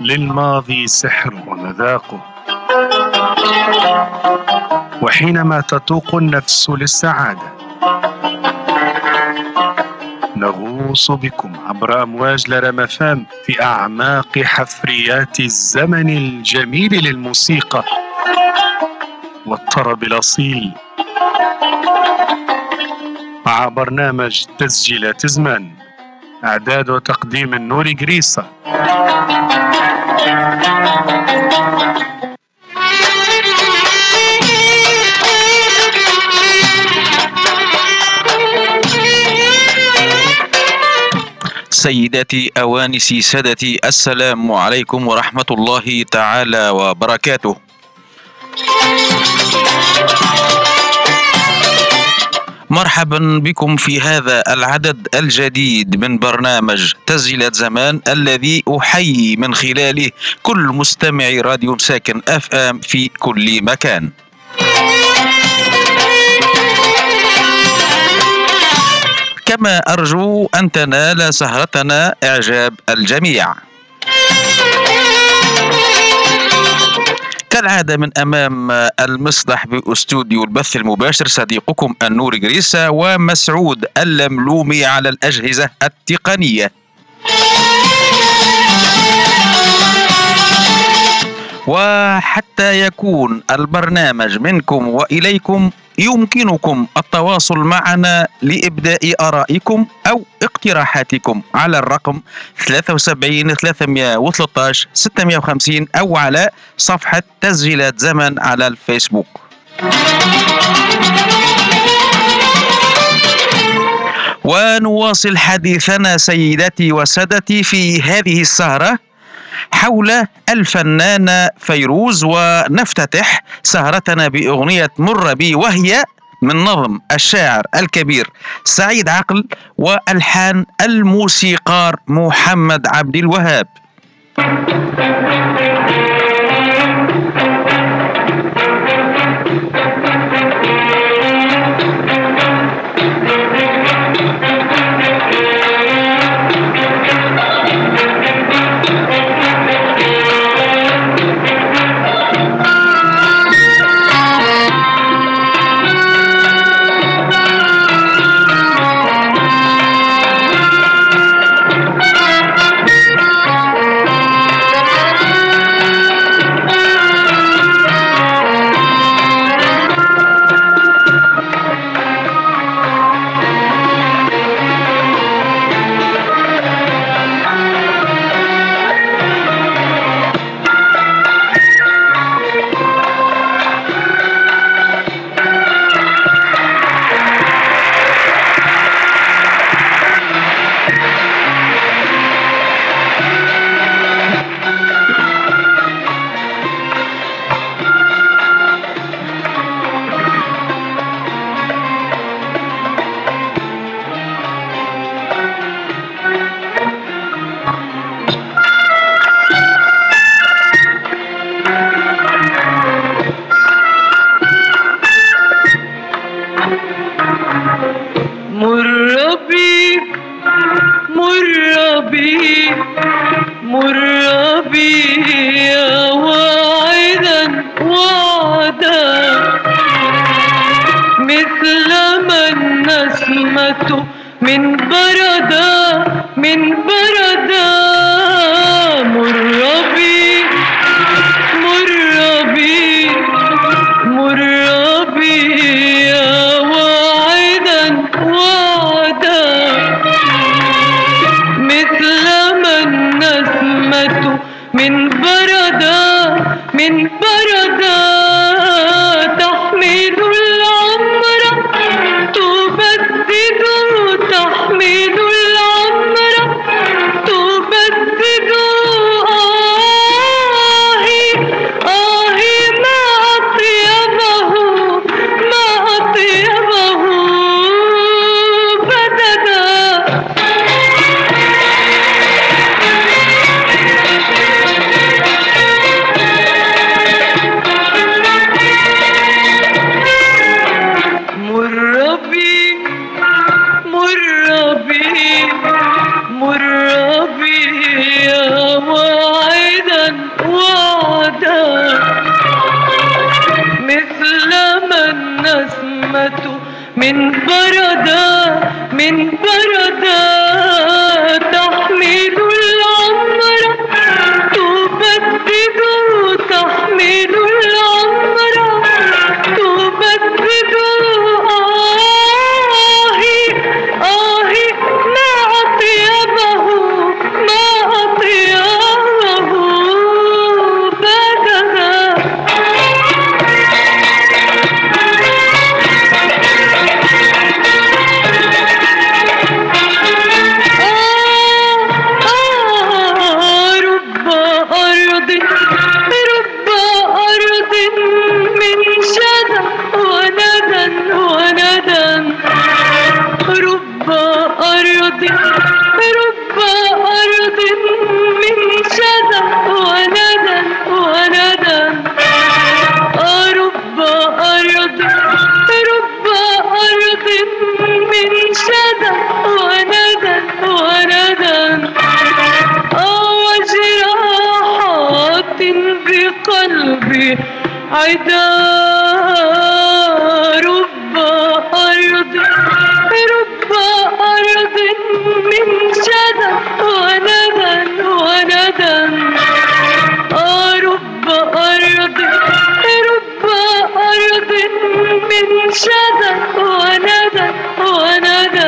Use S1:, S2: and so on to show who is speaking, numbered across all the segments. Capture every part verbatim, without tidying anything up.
S1: للماضي سحر ومذاقه، وحينما تتوق النفس للسعادة نغوص بكم عبر أمواج لرمفام في أعماق حفريات الزمن الجميل للموسيقى والطرب الأصيل، مع برنامج تسجيلات زمان. إعداد وتقديم النوري جريسة.
S2: سيداتي أوانسي سادتي، السلام عليكم ورحمة الله تعالى وبركاته. مرحبا بكم في هذا العدد الجديد من برنامج تسجيلات زمان، الذي أحيي من خلاله كل مستمعي راديو ساكن اف ام في كل مكان. كما أرجو أن تنال سهرتنا إعجاب الجميع. كالعادة من أمام المسرح باستوديو البث المباشر صديقكم النور جريسة، ومسعود اللملومي على الأجهزة التقنية. وحتى يكون البرنامج منكم وإليكم، يمكنكم التواصل معنا لإبداء آرائكم أو اقتراحاتكم على الرقم ثلاثة وسبعين ثلاثمائة وثلاثة عشر ستمائة وخمسين أو على صفحة تسجيلات زمن على الفيسبوك. ونواصل حديثنا سيداتي وسادتي في هذه السهرة حول الفنانة فيروز، ونفتتح سهرتنا بأغنية مر بي، وهي من نظم الشاعر الكبير سعيد عقل وألحان الموسيقار محمد عبد الوهاب.
S3: مر بي يا واعدا من بردا من بردا تحمل العمر تبدد تحمل العمر تبدد آهي آهي ما أطيبه ما أطيبه بدها قلبي عدا رب أرض رب أرض من شدى وندى وندى رب أرض رب أرض من شدى وندى وندى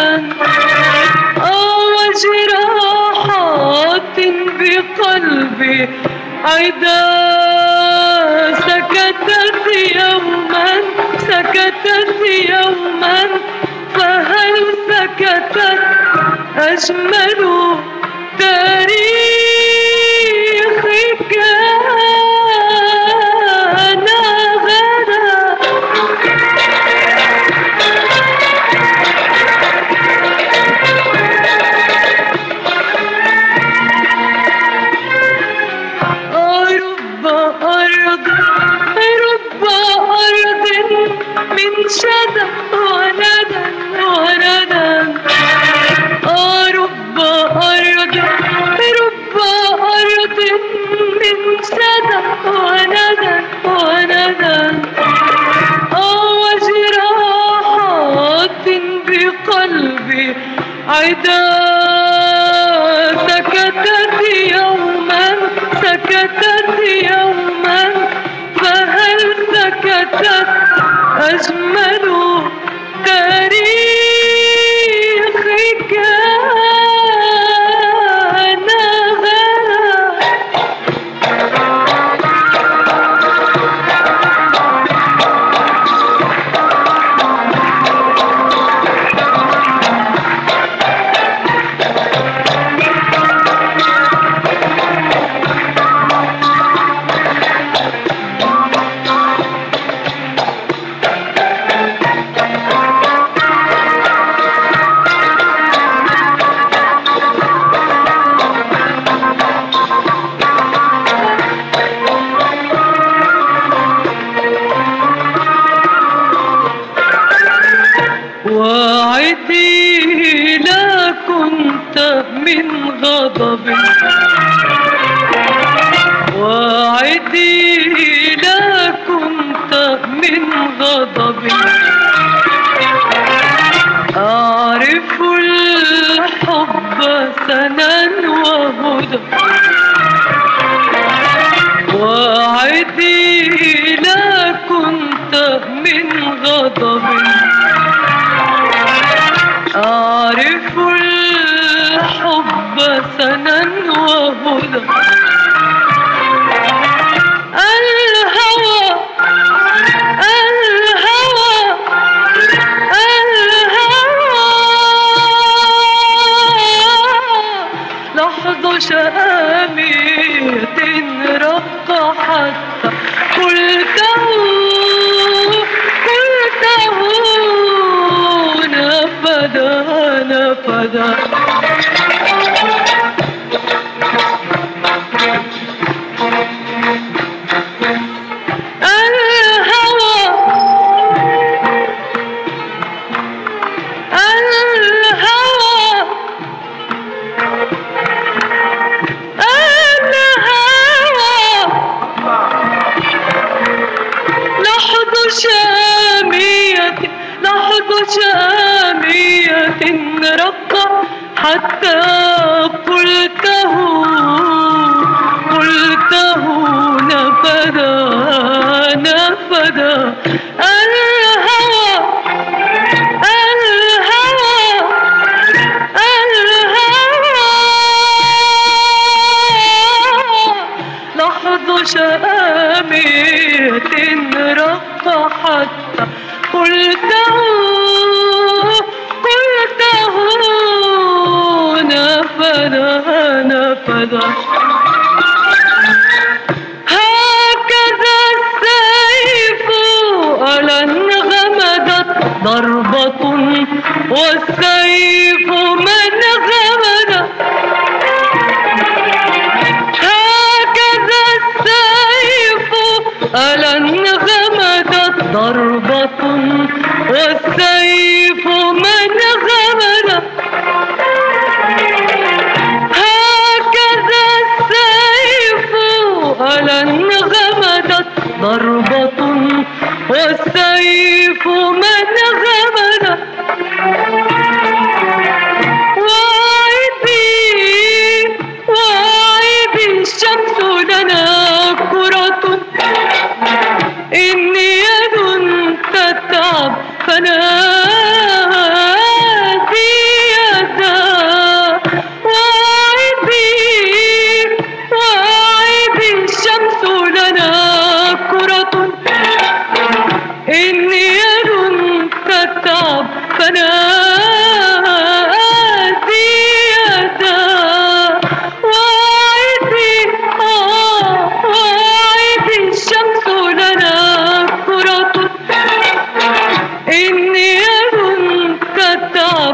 S3: وجراحات بقلبي عدا سكتت يوما سكتت يوما فهل سكتت أجمل تاريخ كان غدا من شدى وندى وندى رب أرض رب أرض من شدى وندى وندى وجراحات بقلبي عدا سكتت يوما سكتت يوما فهل سكتت أجمل تاريخ كان غدا وعدي لا كنت من غضب وعدي لا كنت من غضب أعرف الحب سنا وهدى وعدي لا كنت من غضب أعرف الحب سنا وهدى الهوى الهوى الهوى لحظ شامية رق حتى قلته قلته نفدا نفدا الهوى الهوى الهوى لحظ شامية لحظ شامية رقة حتى قلته قلته نفدا نفدا الهوى الهوى الهوى لحظ شامية رقة حتى قلته قلته نفدا نفدا هكذا السيف ألا انغمدت ضربة والسيف من غمد هكذا السيف ألا انغمدت ضربة والسيف من غمد هكذا السيف ألا انغمدت ضربة والسيف من غمد وعيبي وعيبي الشمس لنا كرة إني يد تتعب فنادي يدا وعيبي وعيبي الشمس لنا كرة إني يد تتعب فنادي يدا وعيبي آه وعيبي الشمس لنا كرة إني يد تتعب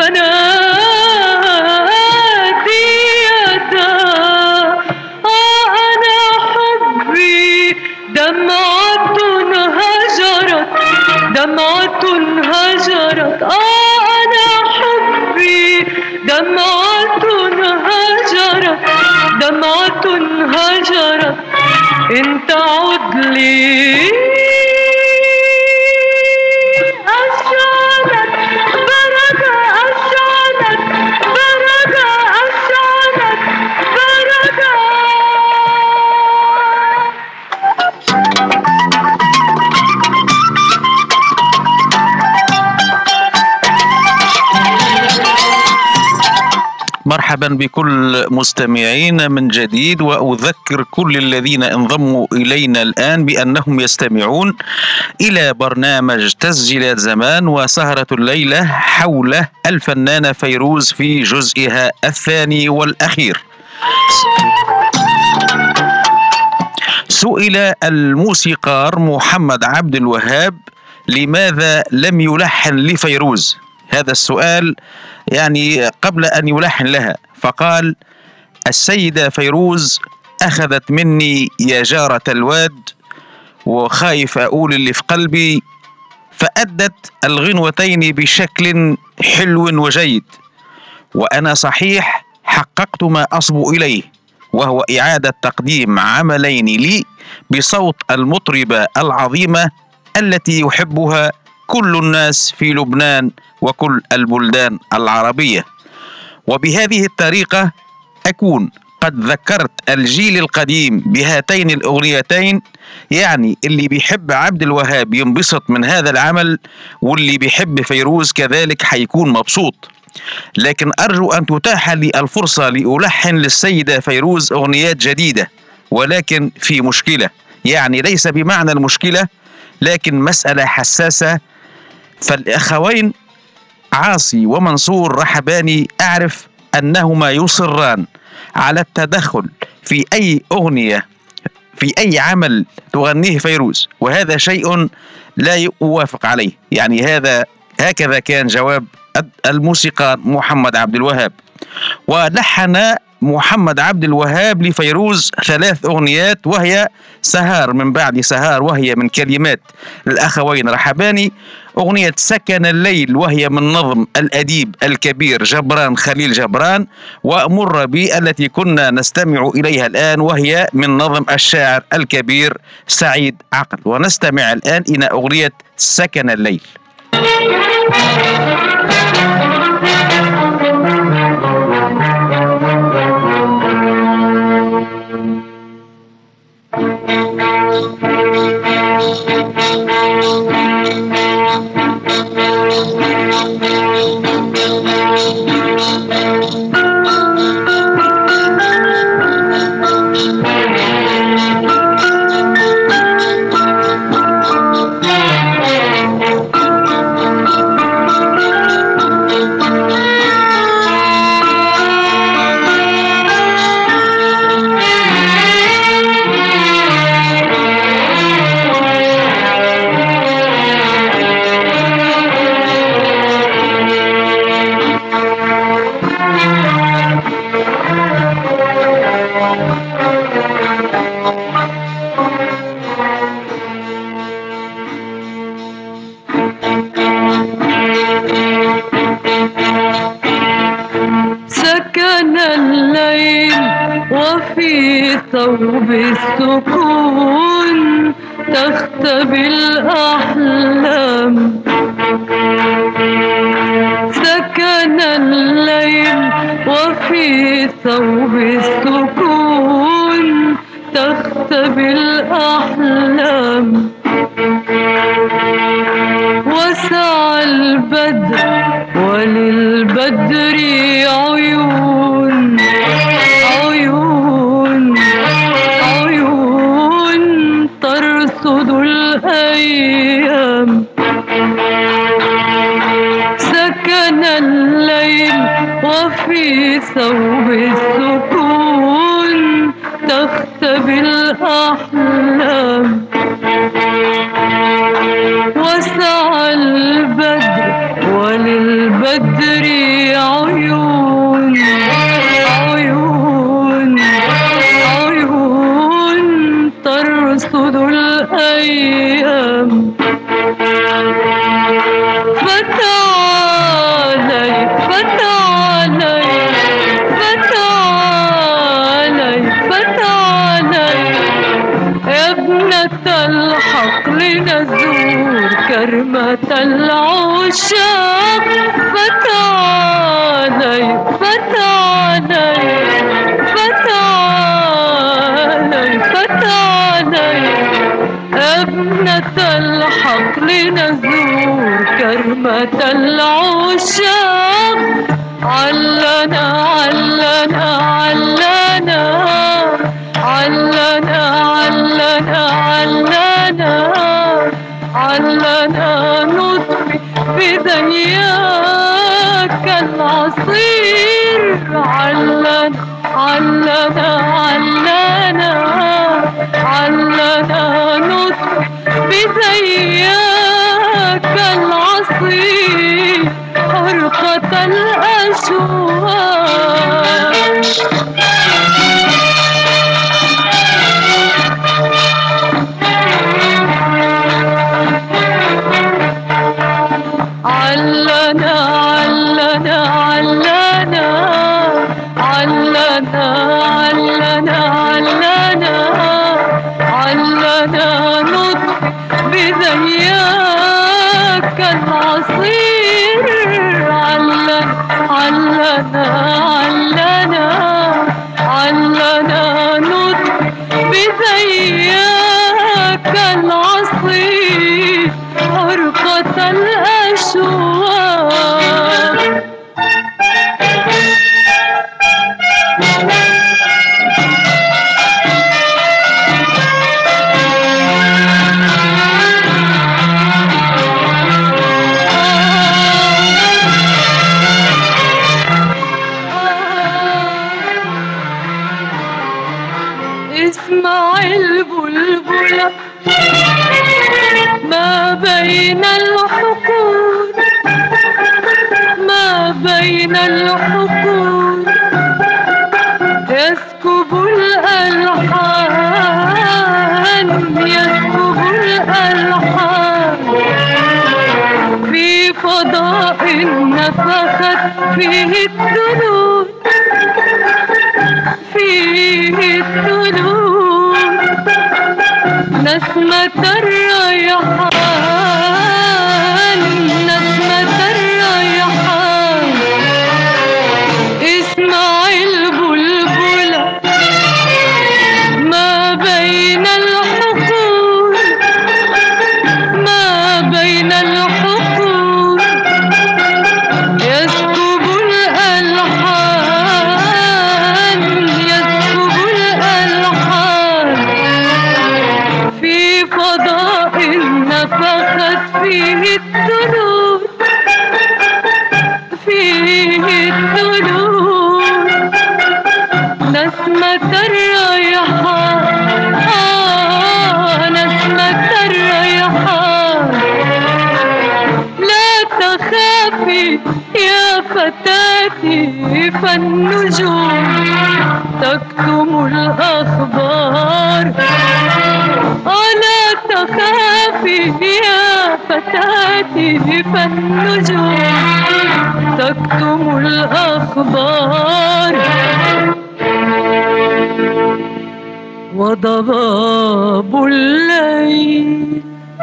S3: فنادي يدا آه أنا حبي دمعة هجرت دمعة هجرت آه أنا حبي دمعة هجرت دمعة هجرت إن تعد لي أشعلت بركة أشعلت بركة أشعلت بركة
S2: مرحبا بكل مستمعين من جديد، وأذكر كل الذين انضموا إلينا الآن بأنهم يستمعون إلى برنامج تسجيلات زمان وسهرة الليلة حول الفنانة فيروز في جزئها الثاني والأخير. سئل الموسيقار محمد عبد الوهاب لماذا لم يلحن لفيروز؟ هذا السؤال يعني قبل أن يلحن لها، فقال: السيدة فيروز أخذت مني يا جارة الواد وخايف أقول اللي في قلبي، فأدت الغنوتين بشكل حلو وجيد، وأنا صحيح حققت ما أصبو إليه، وهو إعادة تقديم عملين لي بصوت المطربة العظيمة التي يحبها كل الناس في لبنان وكل البلدان العربية. وبهذه الطريقة أكون قد ذكرت الجيل القديم بهاتين الأغنيتين، يعني اللي بيحب عبد الوهاب ينبسط من هذا العمل، واللي بيحب فيروز كذلك حيكون مبسوط. لكن أرجو أن تتاح لي الفرصة لألحن للسيدة فيروز أغنيات جديدة، ولكن في مشكلة، يعني ليس بمعنى المشكلة لكن مسألة حساسة. فالأخوين عاصي ومنصور رحباني أعرف أنهما يصران على التدخل في أي أغنية في أي عمل تغنيه فيروز، وهذا شيء لا أوافق عليه. يعني هذا هكذا كان جواب الموسيقار محمد عبد الوهاب. ولحن محمد عبد الوهاب لفيروز ثلاث أغنيات، وهي سهار من بعد سهار وهي من كلمات الأخوين رحباني، أغنية سكن الليل وهي من نظم الأديب الكبير جبران خليل جبران، ومر بي التي كنا نستمع إليها الآن وهي من نظم الشاعر الكبير سعيد عقل. ونستمع الآن إلى أغنية سكن الليل.
S3: سكن الليل وفي ثوب السكون تختبي الأحلام. سكن الليل وفي ثوب السكون تختبي الأحلام. وسع البدر وللبدر عيون عيون عيون ترصد الأيام. سكن الليل وفي ثوب السكون تختبي الأحلام. وسع البدر وللبدر عيون عيون عيون ترصد الأيام. فتعالي فتعالي فتعالي فتعالي يا ابنة الحقل نزور كرمة العشاق. فتعالي فتعالي فتعالي فتعالي يا ابنة الحقل نزور كرمة العشاق. علنا علنا علنا علنا علنا علنا علنا نطفي بذياك العصير. علنا علنا علنا علنا نطفي بذياك العصير حرقة الأشواق. علنا علنا علنا علنا علنا علنا علنا نطفي بذياك العصير. علنا علنا علنا علنا نطفي بذياك العصير حرقة الأشواق. اسمع البلبلة ما بين الحقول ما بين الحقول يسكب الألحان يسكب الألحان في فضاء نفخت فيه الدنون فيه الدنون نسمة الريحان نسمة الريحان، آه نسمة الريحان. لا تخافي يا فتاتي فالنجوم تكتم الأخبار. لا تخافي يا فتاتي فالنجوم تكتم الأخبار. وضباب الليل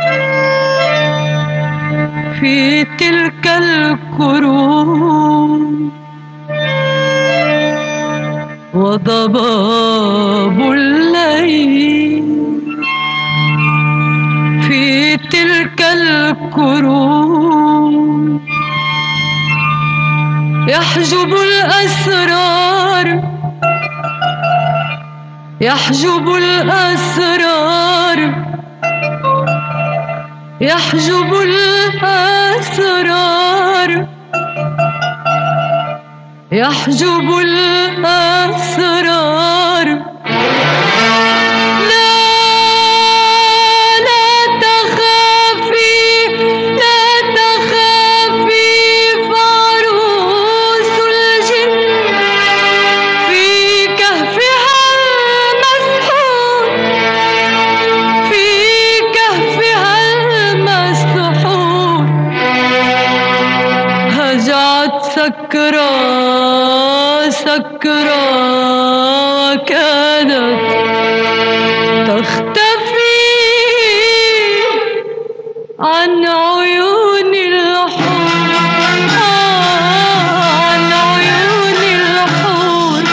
S3: في تلك الكروم، وضباب الليل في تلك الكروم يحجب الأسرار، يحجب الأسرار، يحجب الأسرار، يحجب الأسرار. لا لا تخافي، لا تخافي فعروس الجن في كهفها المسحور، في كهفها المسحور هجعت سكرى سكرى وكانت تختفي عن عيون الحور، عن عيون الحور.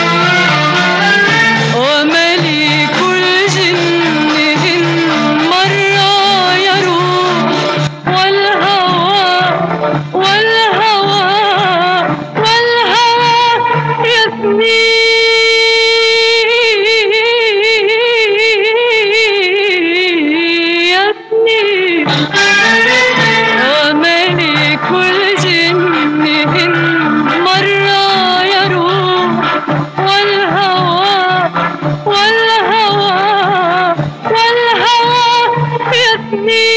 S3: وملك الجن إن مر يروح، والهوى والهوى والهوى يثني يثني. وملك الجن إن مر يروح، والهوى والهوى والهوى يثني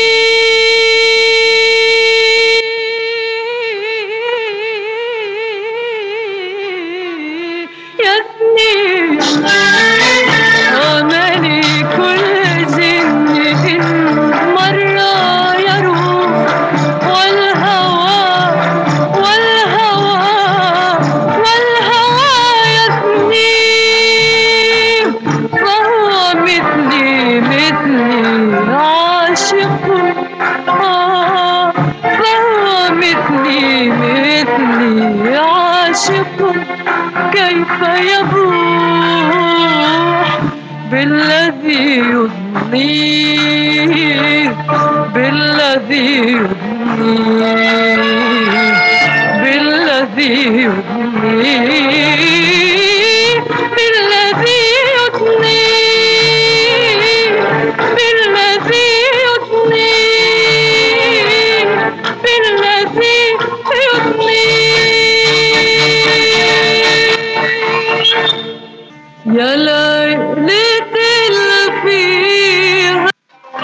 S3: يثني. وملك الجن إن مر يروح، والهوى والهوى والهوى يثني. فهو مثلي مثلي عاشق، آه فهو مثلي مثلي عاشق. كيف يبوح بالذي يضنيه، بالذي يضنيه، بالذي يضنيه، بالذي يضنيه، بالذي يضنيه، بالذي يضنيه. يا ليلة الفيها.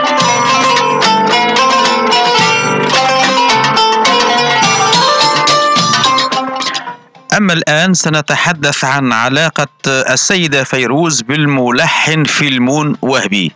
S2: أما الآن سنتحدث عن علاقة السيدة فيروز بالملحن فيلمون وهبي.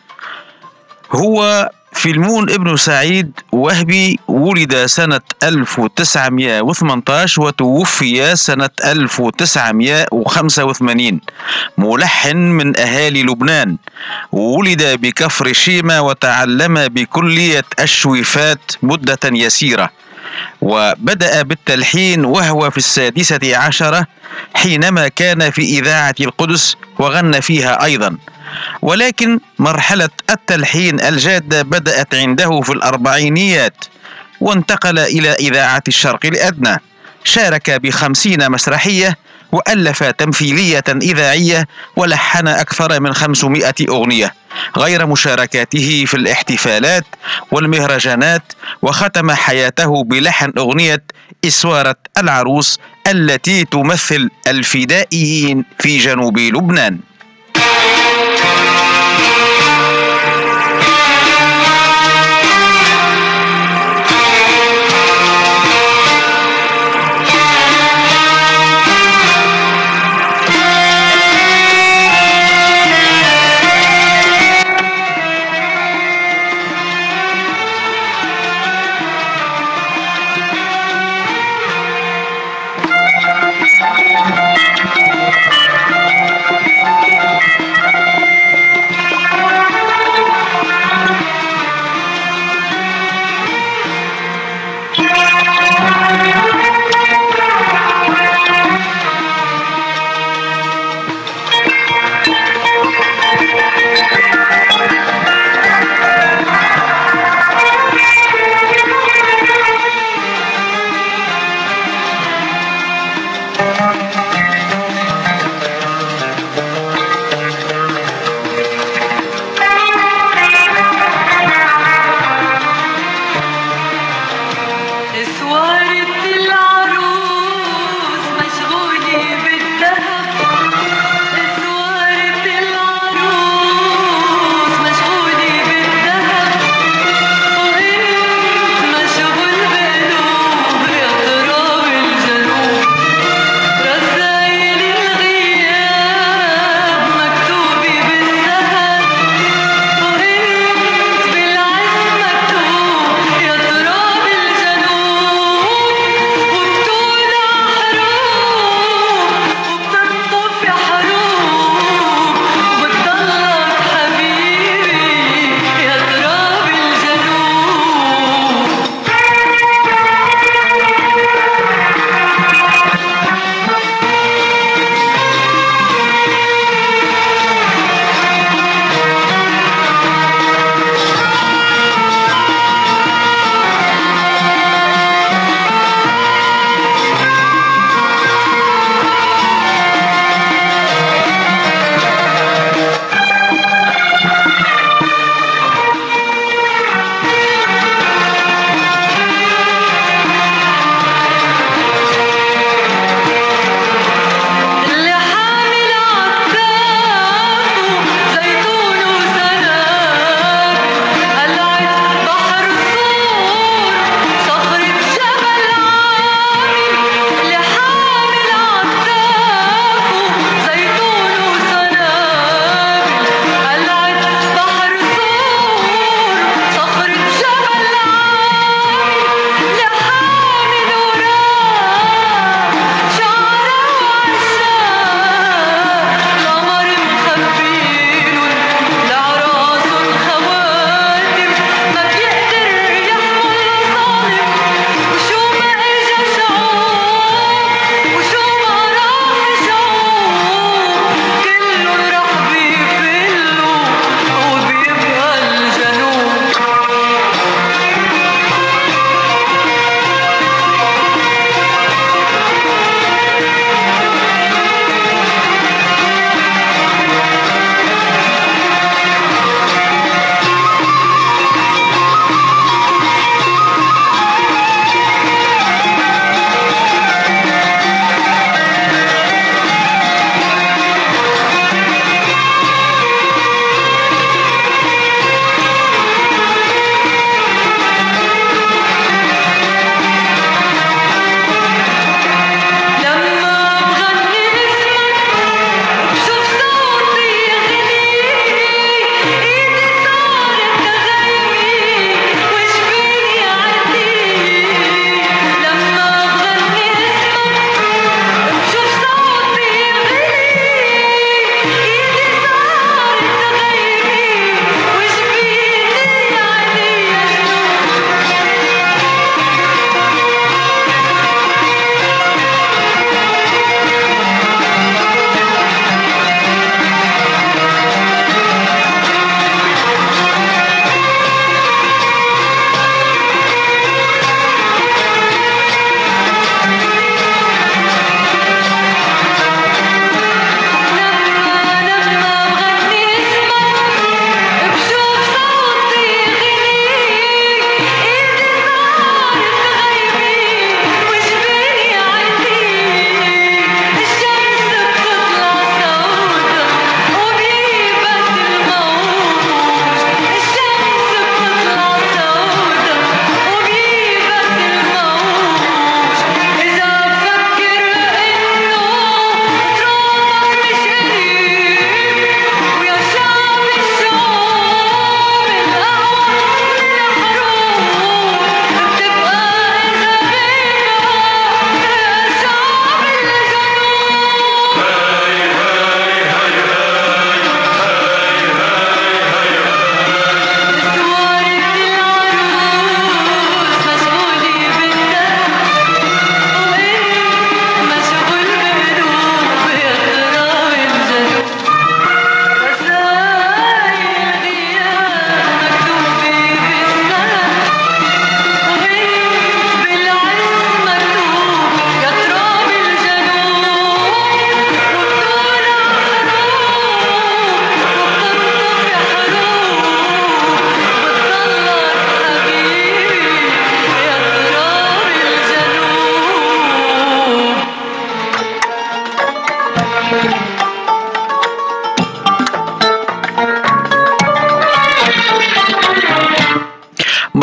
S2: هو فيلمون ابن سعيد وهبي ولد سنة ألف وتسعمائة وثمانية عشر وتوفي سنة ألف وتسعمائة وخمسة وثمانين. ملحن من أهالي لبنان، ولد بكفر شيمة وتعلم بكلية الشويفات مدة يسيرة، وبدأ بالتلحين وهو في السادسة عشرة حينما كان في إذاعة القدس وغنى فيها أيضا. ولكن مرحلة التلحين الجادة بدأت عنده في الأربعينيات، وانتقل إلى إذاعة الشرق الأدنى. شارك بخمسين مسرحية، وألف تمثيلية إذاعية، ولحن أكثر من خمسمائة أغنية، غير مشاركاته في الاحتفالات والمهرجانات. وختم حياته بلحن أغنية إسوارة العروس التي تمثل الفدائيين في جنوب لبنان.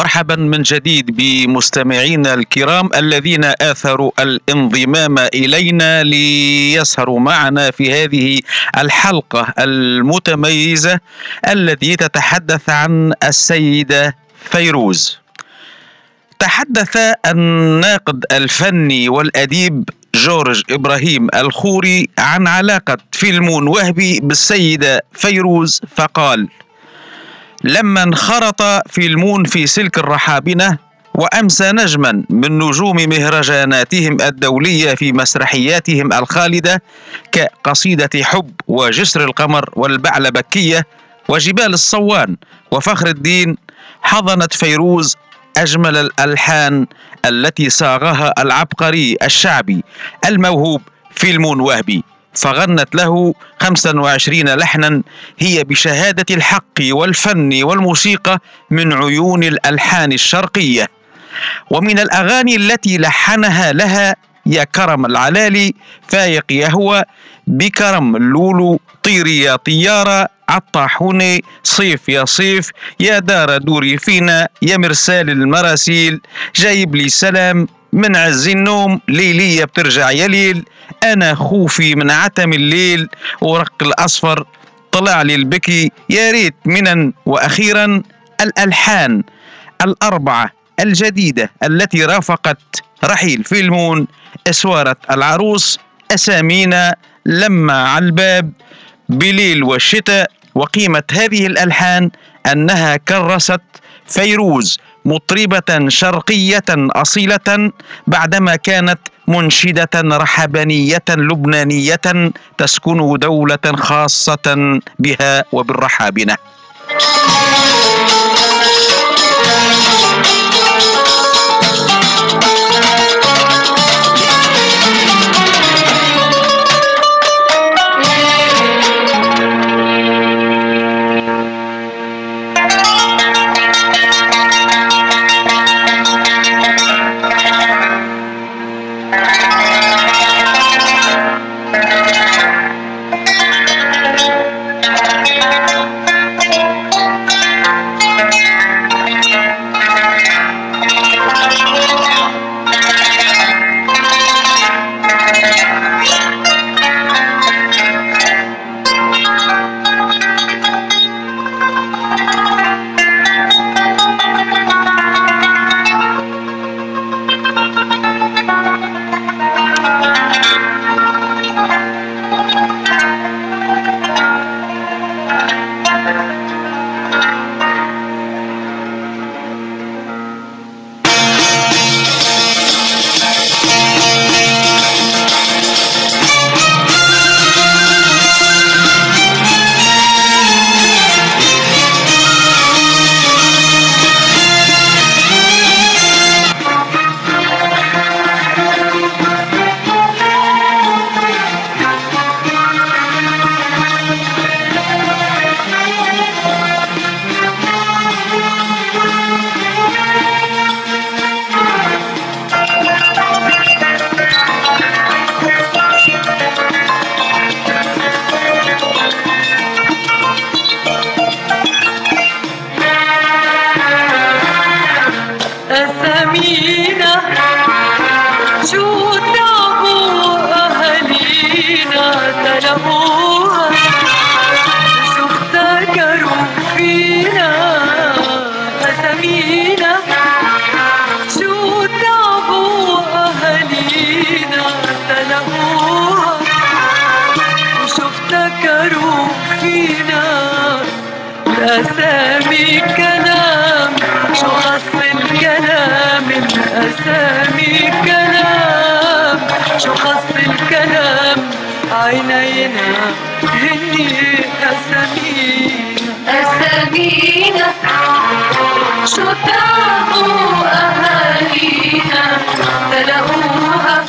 S2: مرحبا من جديد بمستمعينا الكرام الذين آثروا الانضمام إلينا ليسهروا معنا في هذه الحلقة المتميزة التي تتحدث عن السيدة فيروز. تحدث الناقد الفني والأديب جورج إبراهيم الخوري عن علاقة فيلمون وهبي بالسيدة فيروز فقال: لما انخرط فيلمون في سلك الرحابنة وأمسى نجما من نجوم مهرجاناتهم الدولية في مسرحياتهم الخالدة كقصيدة حب وجسر القمر والبعلبكية وجبال الصوان وفخر الدين، حضنت فيروز أجمل الألحان التي صاغها العبقري الشعبي الموهوب فيلمون وهبي، فغنت له خمسة وعشرين لحنا هي بشهادة الحق والفن والموسيقى من عيون الألحان الشرقية. ومن الأغاني التي لحنها لها يا كرم العلالي، فايق يهوى، بكرم لولو، طيري يا طيارة، عطاحوني، صيف يا صيف، يا دار دوري فينا، يا مرسال المراسيل، جايب لي سلام، من عز النوم، ليلية بترجع يا ليل، أنا خوفي من عتم الليل، ورق الأصفر، طلع لي البكي، يا ريت منن. وأخيرا الألحان الأربعة الجديدة التي رافقت رحيل فيلمون: اسوارة العروس، أسامينا، لما على الباب، بليل والشتاء. وقيمة هذه الألحان أنها كرست فيروز مطربة شرقية أصيلة بعدما كانت منشدة رحبانية لبنانية تسكن دولة خاصة بها وبالرحابنة.
S3: أسامي كلام شو خص الكلام، أسامي كلام شو خص الكلام، عينينا هني أسامينا
S4: أسامينا شو تعبوا أهالينا تلاقوها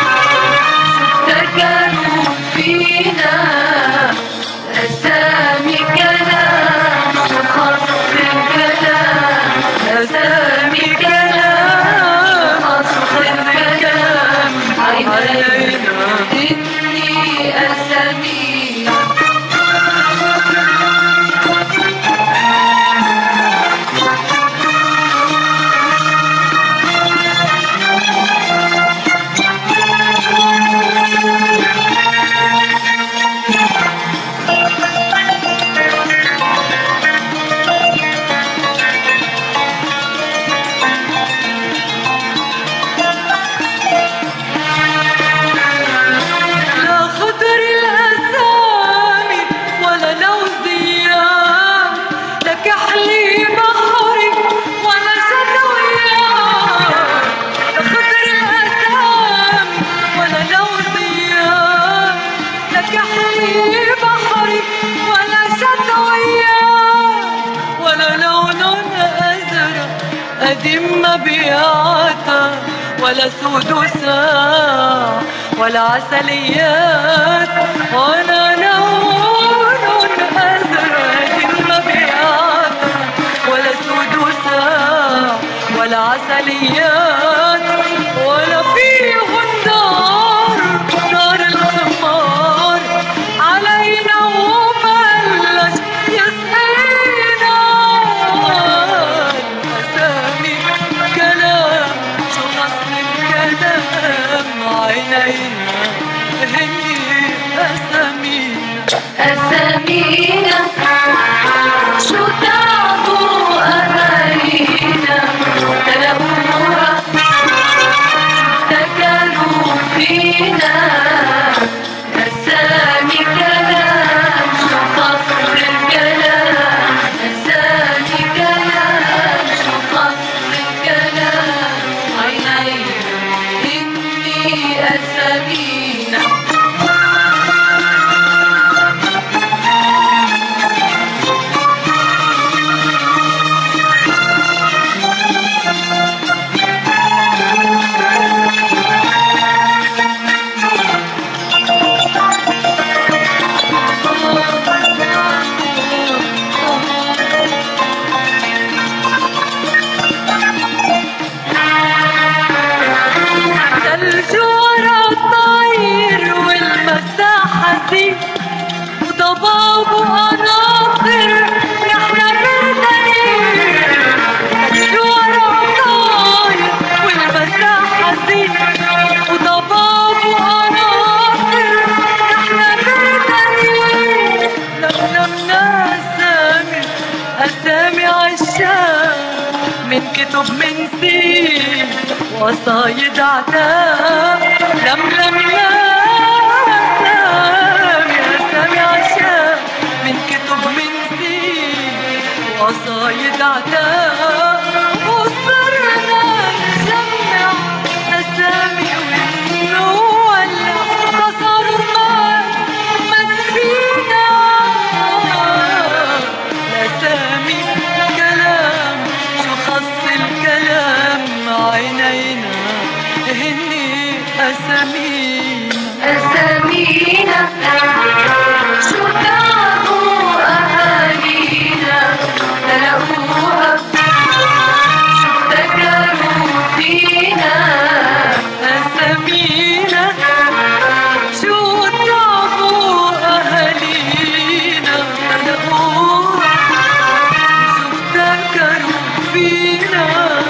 S4: افتكروا فينا، أسامي كلام شو خص الكلام، أسامي كلام خص الكلام، عينينا إني أسامينا.
S3: بحري ولا شتوية ولا لون أزرق قديم مبيعاتها ولا سدوسة ولا عسليات ولا لون أزرق قديم مبيعاتها ولا سدوسة ولا عسليات ولا فيهن نار نار الخمار علينا وبلش يسقينا أسامي كلام شو غصن الكلام عينينا هني أسامينا
S4: أسامينا شو تعبوا أهالينا تلاقوها افتكروا فينا أسامي كلام شو قصد الكلام أسامي كلام شو قصد الكلام عينينا إني أسامينا
S3: الجورة طاير والمساحة دي وضباب وقناطر نحنا مردانين الجورة طاير والمساحة دي وضباب وقناطر نحنا مردانين لملمنا أسامي أسامي عالشام من كتب من سين وصايد عتاب لملمنا أسامي أسامي عشام من كتب من سين وصايد عتاب وصرنا نجمع أسامي ونولع تصرفات مدفينا الأسامي كلام شو خص الكلام عينينا هني أسامينا
S4: أسامينا شو تعبوا أهالينا تلاقوها افتكروا فينا
S3: أسامينا شو تعبوا أهالينا تلاقوها شو افتكروا فينا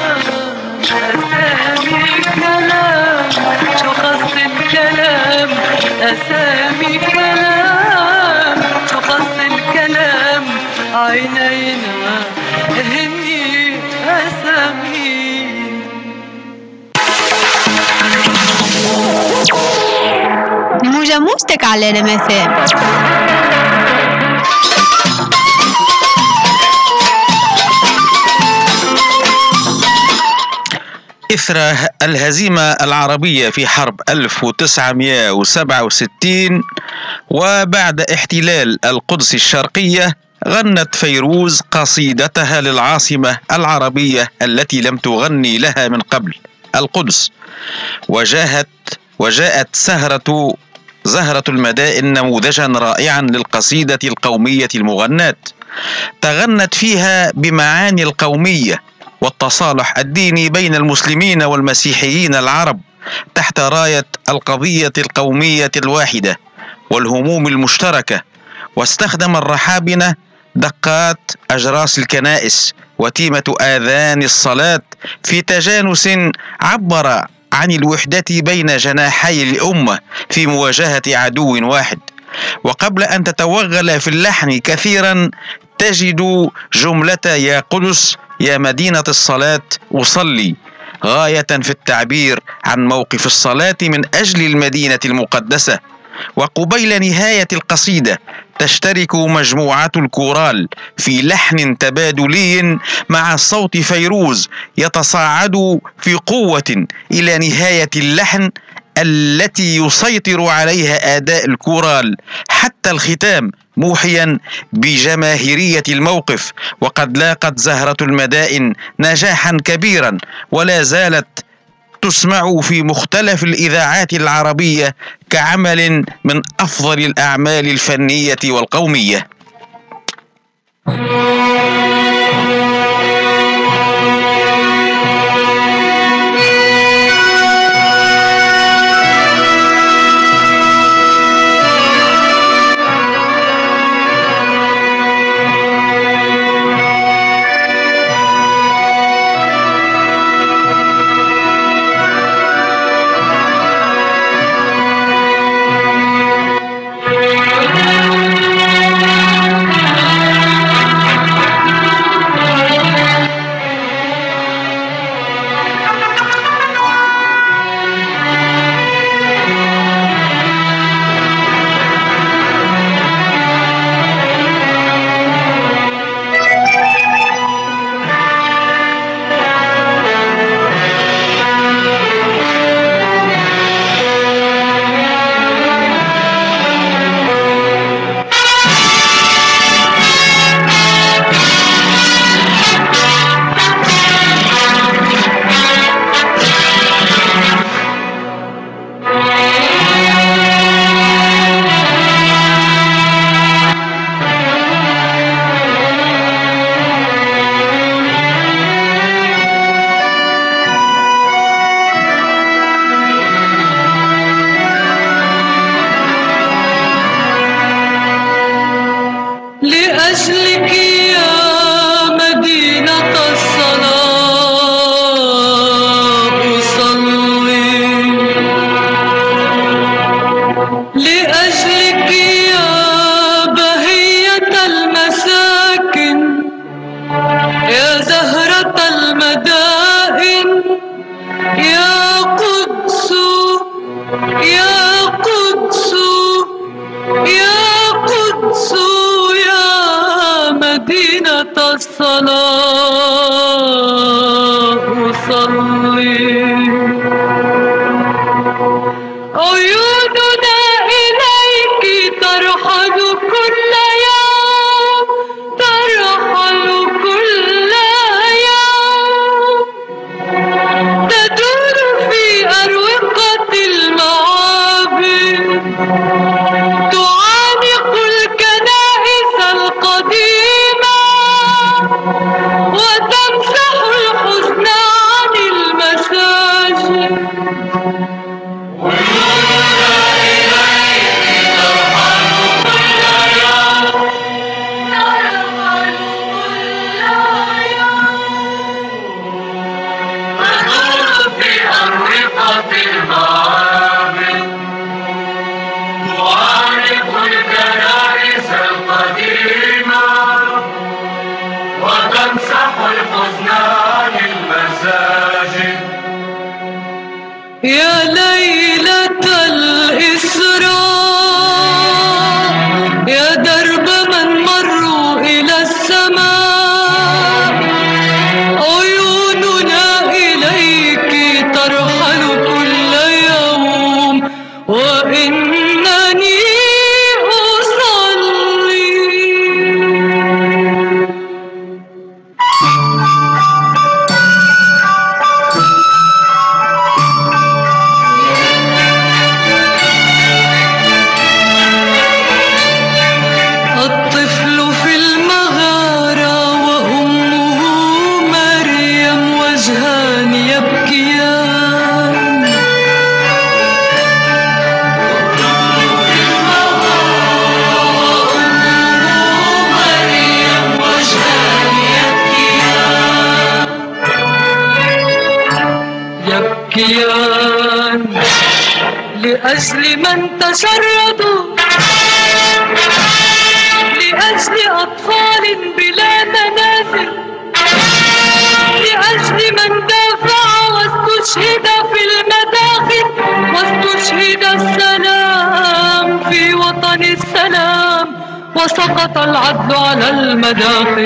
S3: أسامي كلام شو خص الكلام أسامي كلام شو خص الكلام عينينا هني أسامينا
S5: موجة موجتك على رمسان.
S2: إثر الهزيمة العربية في حرب ألف وتسعمائة وسبعة وستين وبعد احتلال القدس الشرقية غنت فيروز قصيدتها للعاصمة العربية التي لم تغني لها من قبل القدس، وجاءت وجاءت سهرة زهرة المدائن نموذجا رائعا للقصيدة القومية المغناة، تغنت فيها بمعاني القومية والتصالح الديني بين المسلمين والمسيحيين العرب تحت راية القضية القومية الواحدة والهموم المشتركة، واستخدم الرحابنة دقات أجراس الكنائس وتيمة آذان الصلاة في تجانس عبر عن الوحدة بين جناحي الأمة في مواجهة عدو واحد. وقبل أن تتوغل في اللحن كثيرا تجد جملة يا قدس يا مدينة الصلاة أصلي، غاية في التعبير عن موقف الصلاة من أجل المدينة المقدسة. وقبيل نهاية القصيدة تشترك مجموعة الكورال في لحن تبادلي مع صوت فيروز يتصاعد في قوة إلى نهاية اللحن التي يسيطر عليها أداء الكورال حتى الختام، موحيا بجماهيرية الموقف. وقد لاقت زهرة المدائن نجاحا كبيرا، ولا زالت تسمع في مختلف الإذاعات العربية كعمل من أفضل الأعمال الفنية والقومية.
S3: لأجلك يا مدينة الصلاة أصلي، لأجلك يا بهية المساكن، يا زهرة المدائن، يا قدس يا قدس يا قدس مدينة الصلاة أصلي. عيوننا إليك ترحل كل يوم، ترحل كل يوم، تدور في أروقة المعابد، تعانق الكنائس القديمة وتمسح الحزن عن المساجد. عيوننا إليك ترحل كل يوم، ترحل كل يوم، تدور في أروقة المعابد، تعانق الكنائس القديمة وتمسح الحزن عن المساجد. يا ليلة الإسراء، يا درب من مروا إلى السماء، عيوننا إليك ترحل كل يوم، وإنني أصلي. الطفل في المغارة وأمه مريم وجهان يبكيان، مريم وجهان يبكيان، يبكيان لأجل من تشردوا، لأجل أطفال بلا منازل، لأجل من دافع واستشهد في المداخل، واستشهد السلام في وطن السلام، وسقط العدل على المداخل.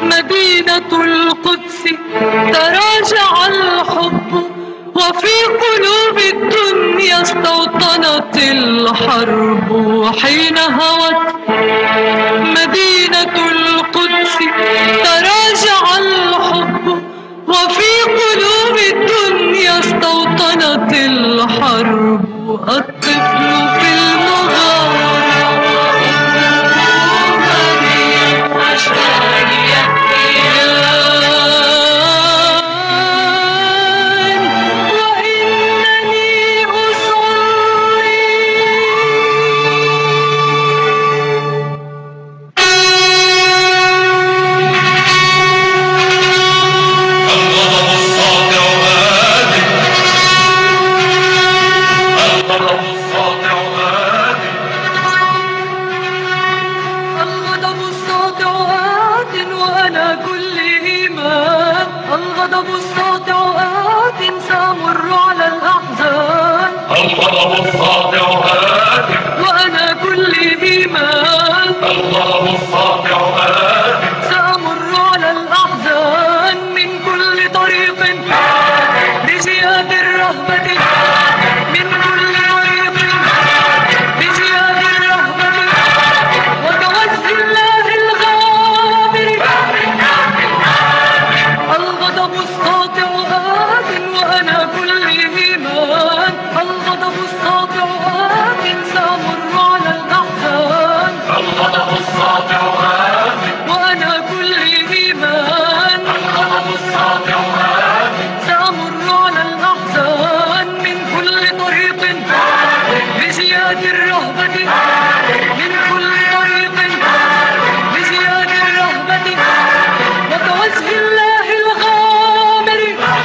S3: مدينة القدس تراجع الحب وفي قلوب الدنيا استوطنت الحرب حين هوت مدينة القدس تراجع الحب وفي قلوب الدنيا استوطنت الحرب الطفل في المغارة الغضب الساطع آت سأمر على الأحزان الغضب الساطع آت وأنا كل إيمان الغضب الساطع آت سأمر على الأحزان من كل طريق بزياد الرهبة من كل طريق بزياد الرهبة وتوسل الله الغامر الغضب الساطع آت وأنا كل إيمان الغضب الساطع آت سأمر على الأحزان الغضب الساطع آت وأنا كل إيمان الغضب الساطع آت سأمر على الأحزان من كل طريق بزياد الرهبة من كل طريق بزياد الرهبة وتوجه الله الغامر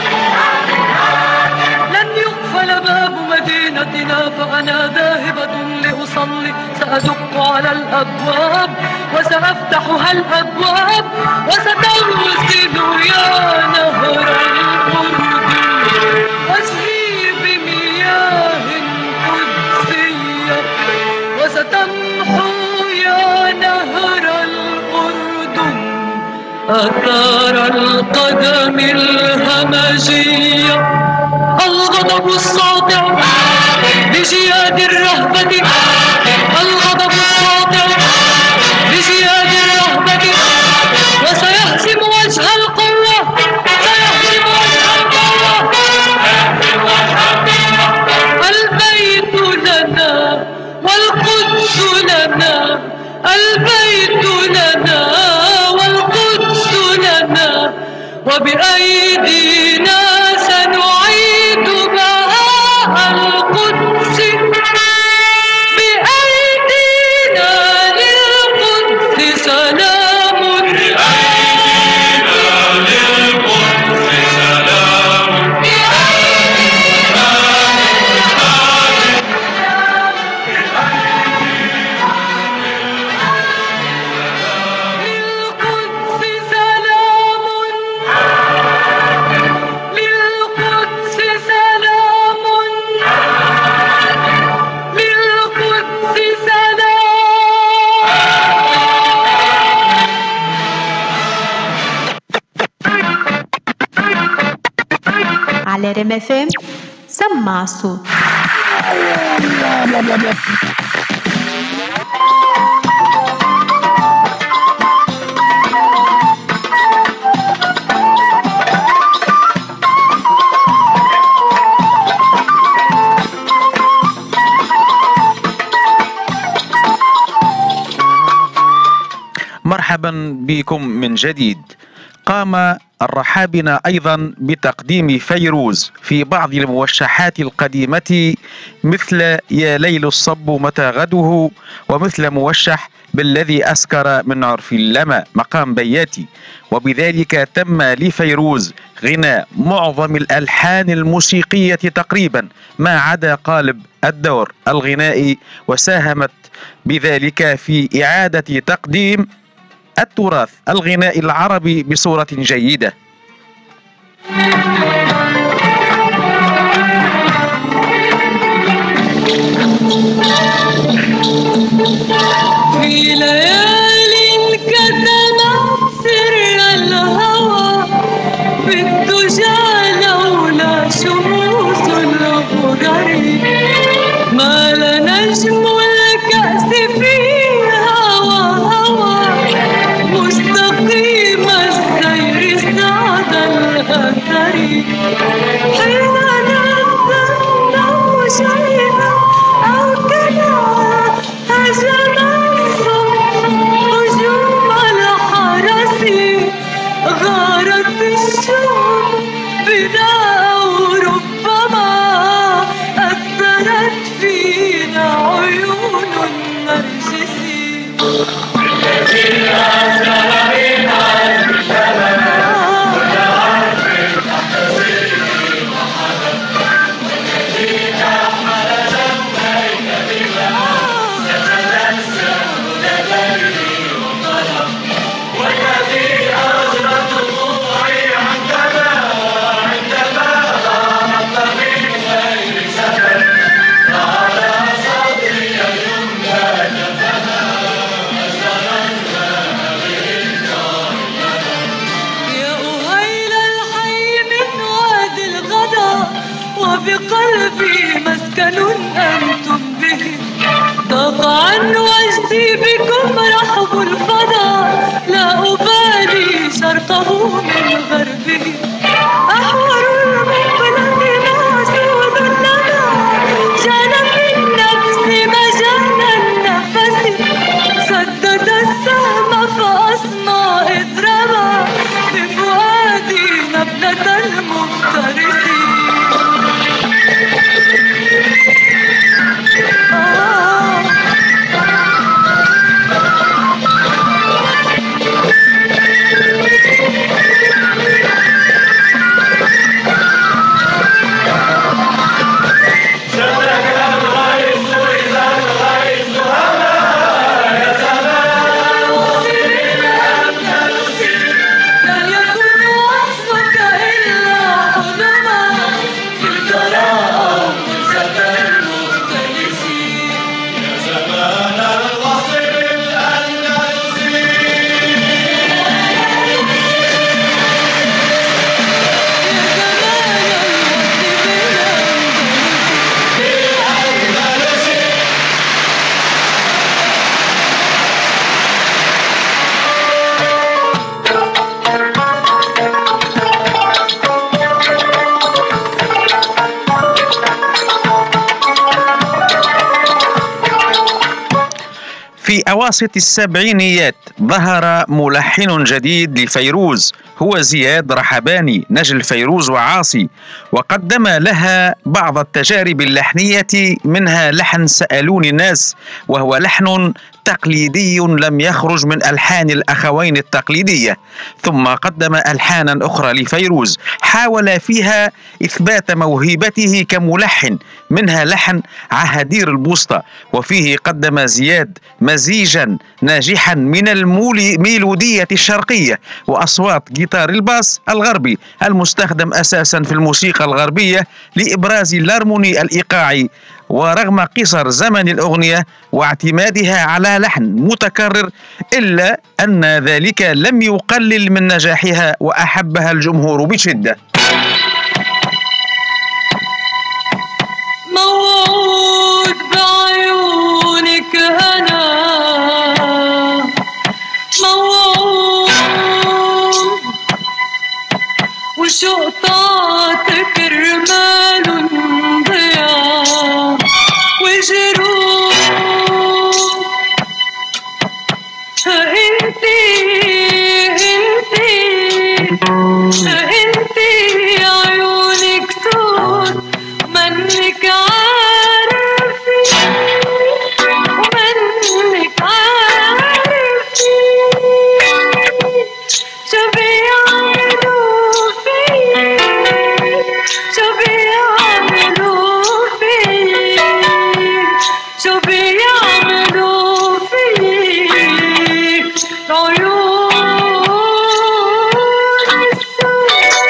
S3: لن يقفل باب مدينتنا فأنا ذاهبة لأصلي سأدق على الأبواب وسأفتحها الأبواب وستغسل يا نهر الأردن واسقي بمياه قدسية وستمحو يا نهر الأردن آثار القدم الهمجية الغضب الساطع بزياد الرهبة الغضب الساطع بزياد الرهبة وسيهزم وجه القوة سيهزم وجه القوة البيت لنا والقدس لنا البيت لنا والقدس لنا وبأيدينا سنعيد بهاء القدس بأيدينا للقدس سلام بأيدينا للقدس سلام بأيدينا للقدس سلام للقدس سلام
S5: على ريم اف ام سمع الصوت.
S2: مرحبا بكم من جديد. قام الرحابنة أيضا بتقديم فيروز في بعض الموشحات القديمة مثل يا ليل الصب متى غده ومثل موشح بالذي أسكر من عرف اللمى مقام بياتي، وبذلك تم لفيروز غناء معظم الألحان الموسيقية تقريبا ما عدا قالب الدور الغنائي، وساهمت بذلك في إعادة تقديم التراث الغنائي العربي بصورة جيدة.
S3: في ليال كتمت سر حين نظرنا شيئا أو كلا هجم الصبح هجوم الحرس غارت الشوق بنا وربما أثرت فينا عيون النرجس الذي أثر بنا الجبل كل عرف تحتسب وحدث والذي أحمل جنبيك بما ستتنسم لديه وطلب والذي أجرى دموعي عندما عندما ضاعت من غير سبب وعلى صدري اليمنى جفنا أزرنا به النار يا أهيل الحي من وادي الغدا وبقلبي مسكن أنتم به ضاق عن وجدي بكم رحب الفضا لا أبالي شرقه من غربه أحور المقبلة معسود لنا جان في النفس مجال النفس سدد السهم فأصنع إذ رمى بفؤادي نبلة المفترس
S2: في أواسط السبعينيات ظهر ملحن جديد لفيروز هو زياد رحباني نجل فيروز وعاصي، وقدم لها بعض التجارب اللحنية منها لحن سألوني الناس، وهو لحن تقليدي لم يخرج من ألحان الأخوين التقليدية. ثم قدم ألحانا أخرى لفيروز حاول فيها إثبات موهبته كملحن، منها لحن عهدير البوسطة، وفيه قدم زياد مزيجا ناجحا من الميلودية الشرقية وأصوات جيتار الباس الغربي المستخدم أساسا في الموسيقى الغربية لإبراز الهارموني الإيقاعي. ورغم قصر زمن الأغنية واعتمادها على لحن متكرر إلا أن ذلك لم يقلل من نجاحها وأحبها الجمهور بشدة.
S3: موعود بعيونك أنا موعود وشوق طاعتك رمال ضياء وجروح انتي انتي انتي عيونك سود منك عارفي ومنك عارفي شو بيعملوا في شو بيعملوا في شو بيعملوا في العيون السود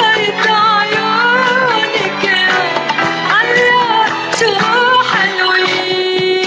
S3: حكاية عيونك الله شو حلوين.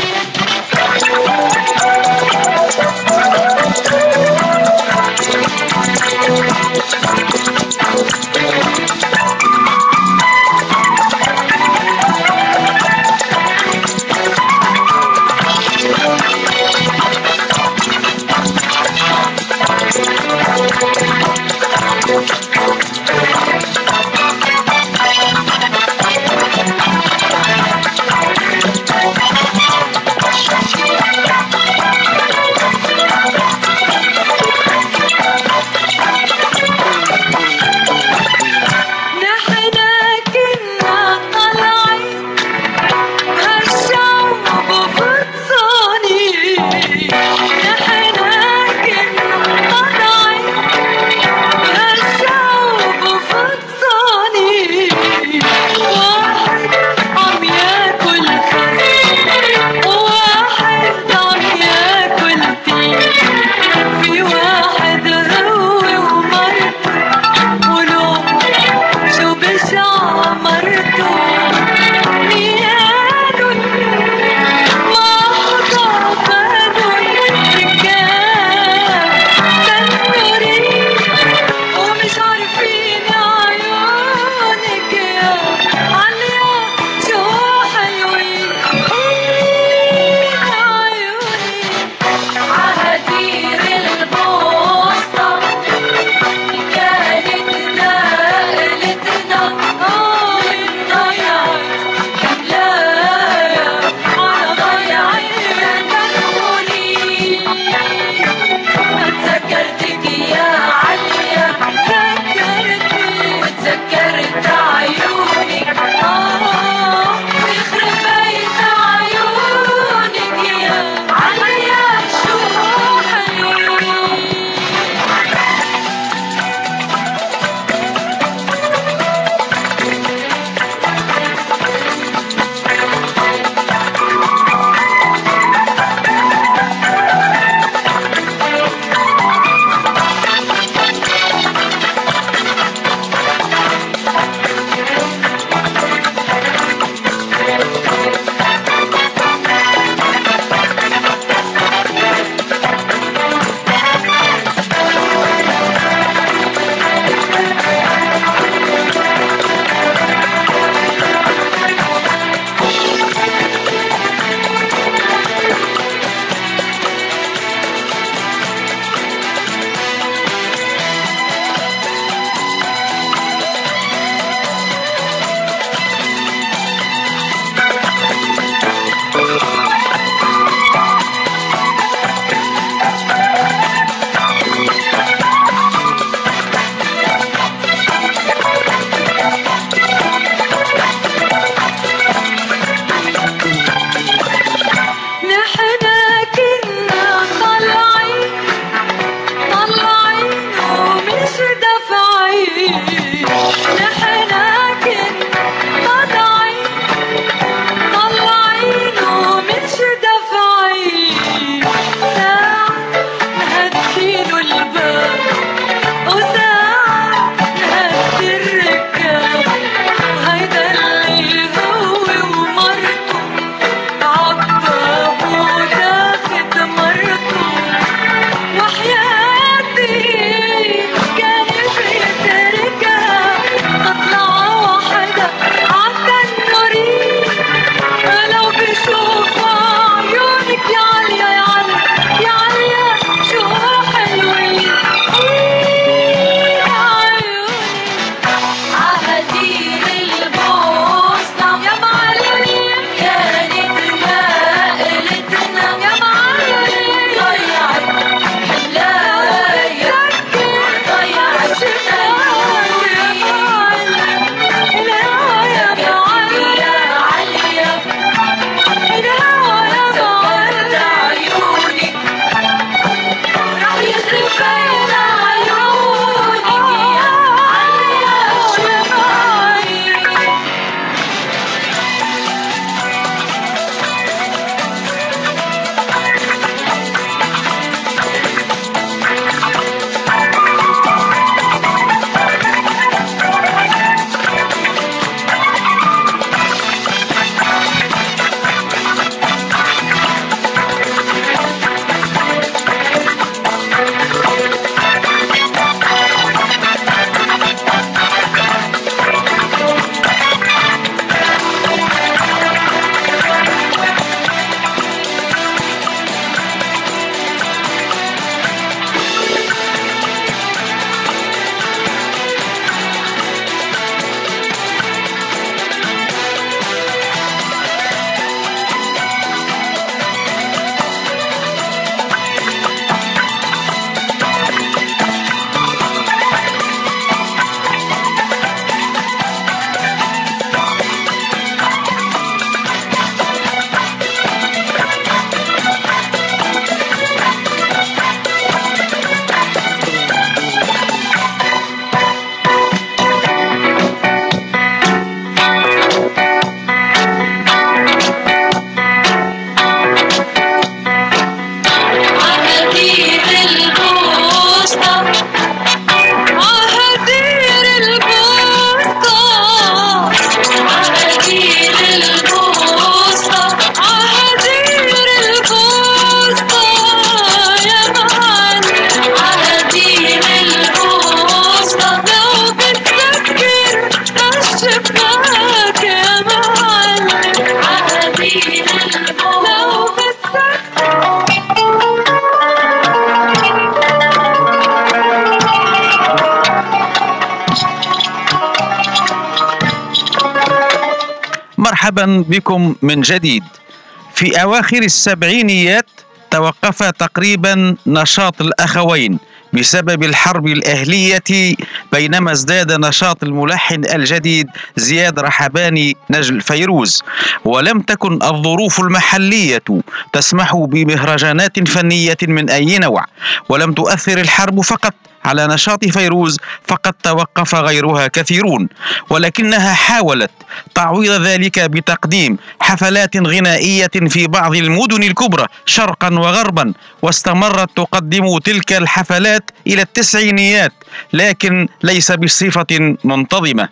S2: مرحبا بكم من جديد. في أواخر السبعينيات توقف تقريبا نشاط الأخوين بسبب الحرب الأهلية، بينما ازداد نشاط الملحن الجديد زياد رحباني نجل فيروز، ولم تكن الظروف المحلية تسمح بمهرجانات فنية من أي نوع، ولم تؤثر الحرب فقط على نشاط فيروز، فقد توقف غيرها كثيرون، ولكنها حاولت تعويض ذلك بتقديم حفلات غنائية في بعض المدن الكبرى شرقا وغربا، واستمرت تقدم تلك الحفلات إلى التسعينيات، لكن ليس بصفة منتظمة.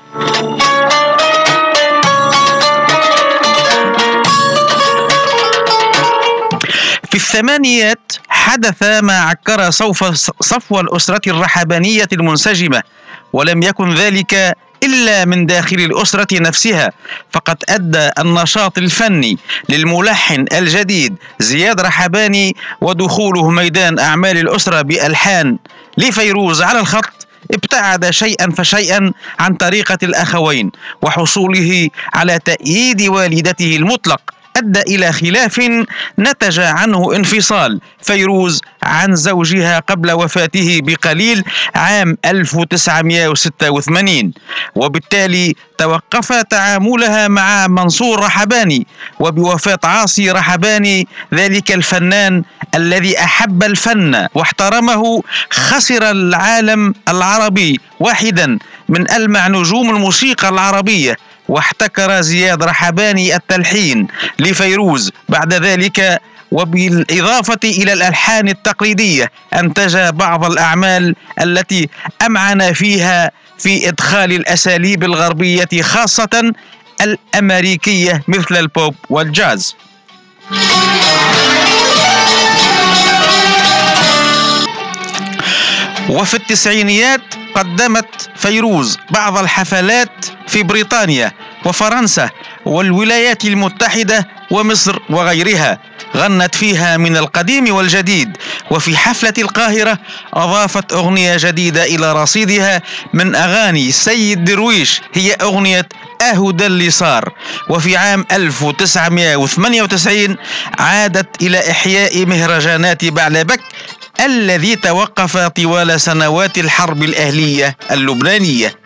S2: في الثمانيات حدث ما عكر صفو الأسرة الرحبانية المنسجمة، ولم يكن ذلك إلا من داخل الأسرة نفسها، فقد أدى النشاط الفني للملحن الجديد زياد رحباني ودخوله ميدان أعمال الأسرة بألحان لفيروز على الخط ابتعد شيئا فشيئا عن طريقة الأخوين، وحصوله على تأييد والدته المطلق أدى إلى خلاف نتج عنه انفصال فيروز عن زوجها قبل وفاته بقليل عام ألف وتسعمائة وستة وثمانين، وبالتالي توقف تعاملها مع منصور رحباني. وبوفاة عاصي رحباني ذلك الفنان الذي أحب الفن واحترمه خسر العالم العربي واحدا من ألمع نجوم الموسيقى العربية، واحتكر زياد رحباني التلحين لفيروز بعد ذلك، وبالإضافة إلى الألحان التقليدية أنتج بعض الأعمال التي أمعن فيها في إدخال الأساليب الغربية خاصة الأمريكية مثل البوب والجاز. وفي التسعينيات قدمت فيروز بعض الحفلات في بريطانيا وفرنسا والولايات المتحدة ومصر وغيرها، غنت فيها من القديم والجديد. وفي حفلة القاهرة أضافت أغنية جديدة إلى رصيدها من أغاني سيد درويش، هي أغنية أهدى اللي صار. وفي عام ألف وتسعمائة وثمانية وتسعين عادت إلى إحياء مهرجانات بعلبك الذي توقف طوال سنوات الحرب الأهلية اللبنانية.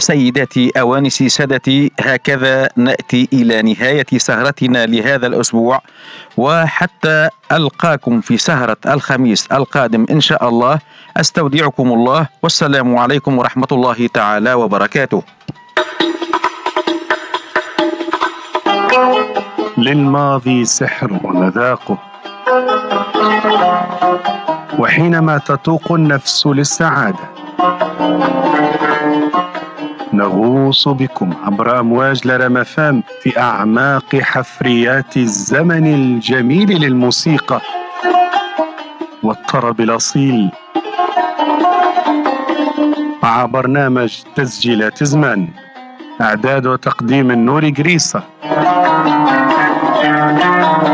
S2: سيداتي أوانسي سادتي، هكذا نأتي إلى نهاية سهرتنا لهذا الأسبوع، وحتى ألقاكم في سهرة الخميس القادم إن شاء الله. أستودعكم الله، والسلام عليكم ورحمة الله تعالى وبركاته.
S1: للماضي سحر ومذاقه، وحينما تتوق النفس للسعادة نغوص بكم عبر أمواج لرمفام في أعماق حفريات الزمن الجميل للموسيقى والطرب الأصيل، مع برنامج تسجيلات زمان. إعداد وتقديم النوري جريصة.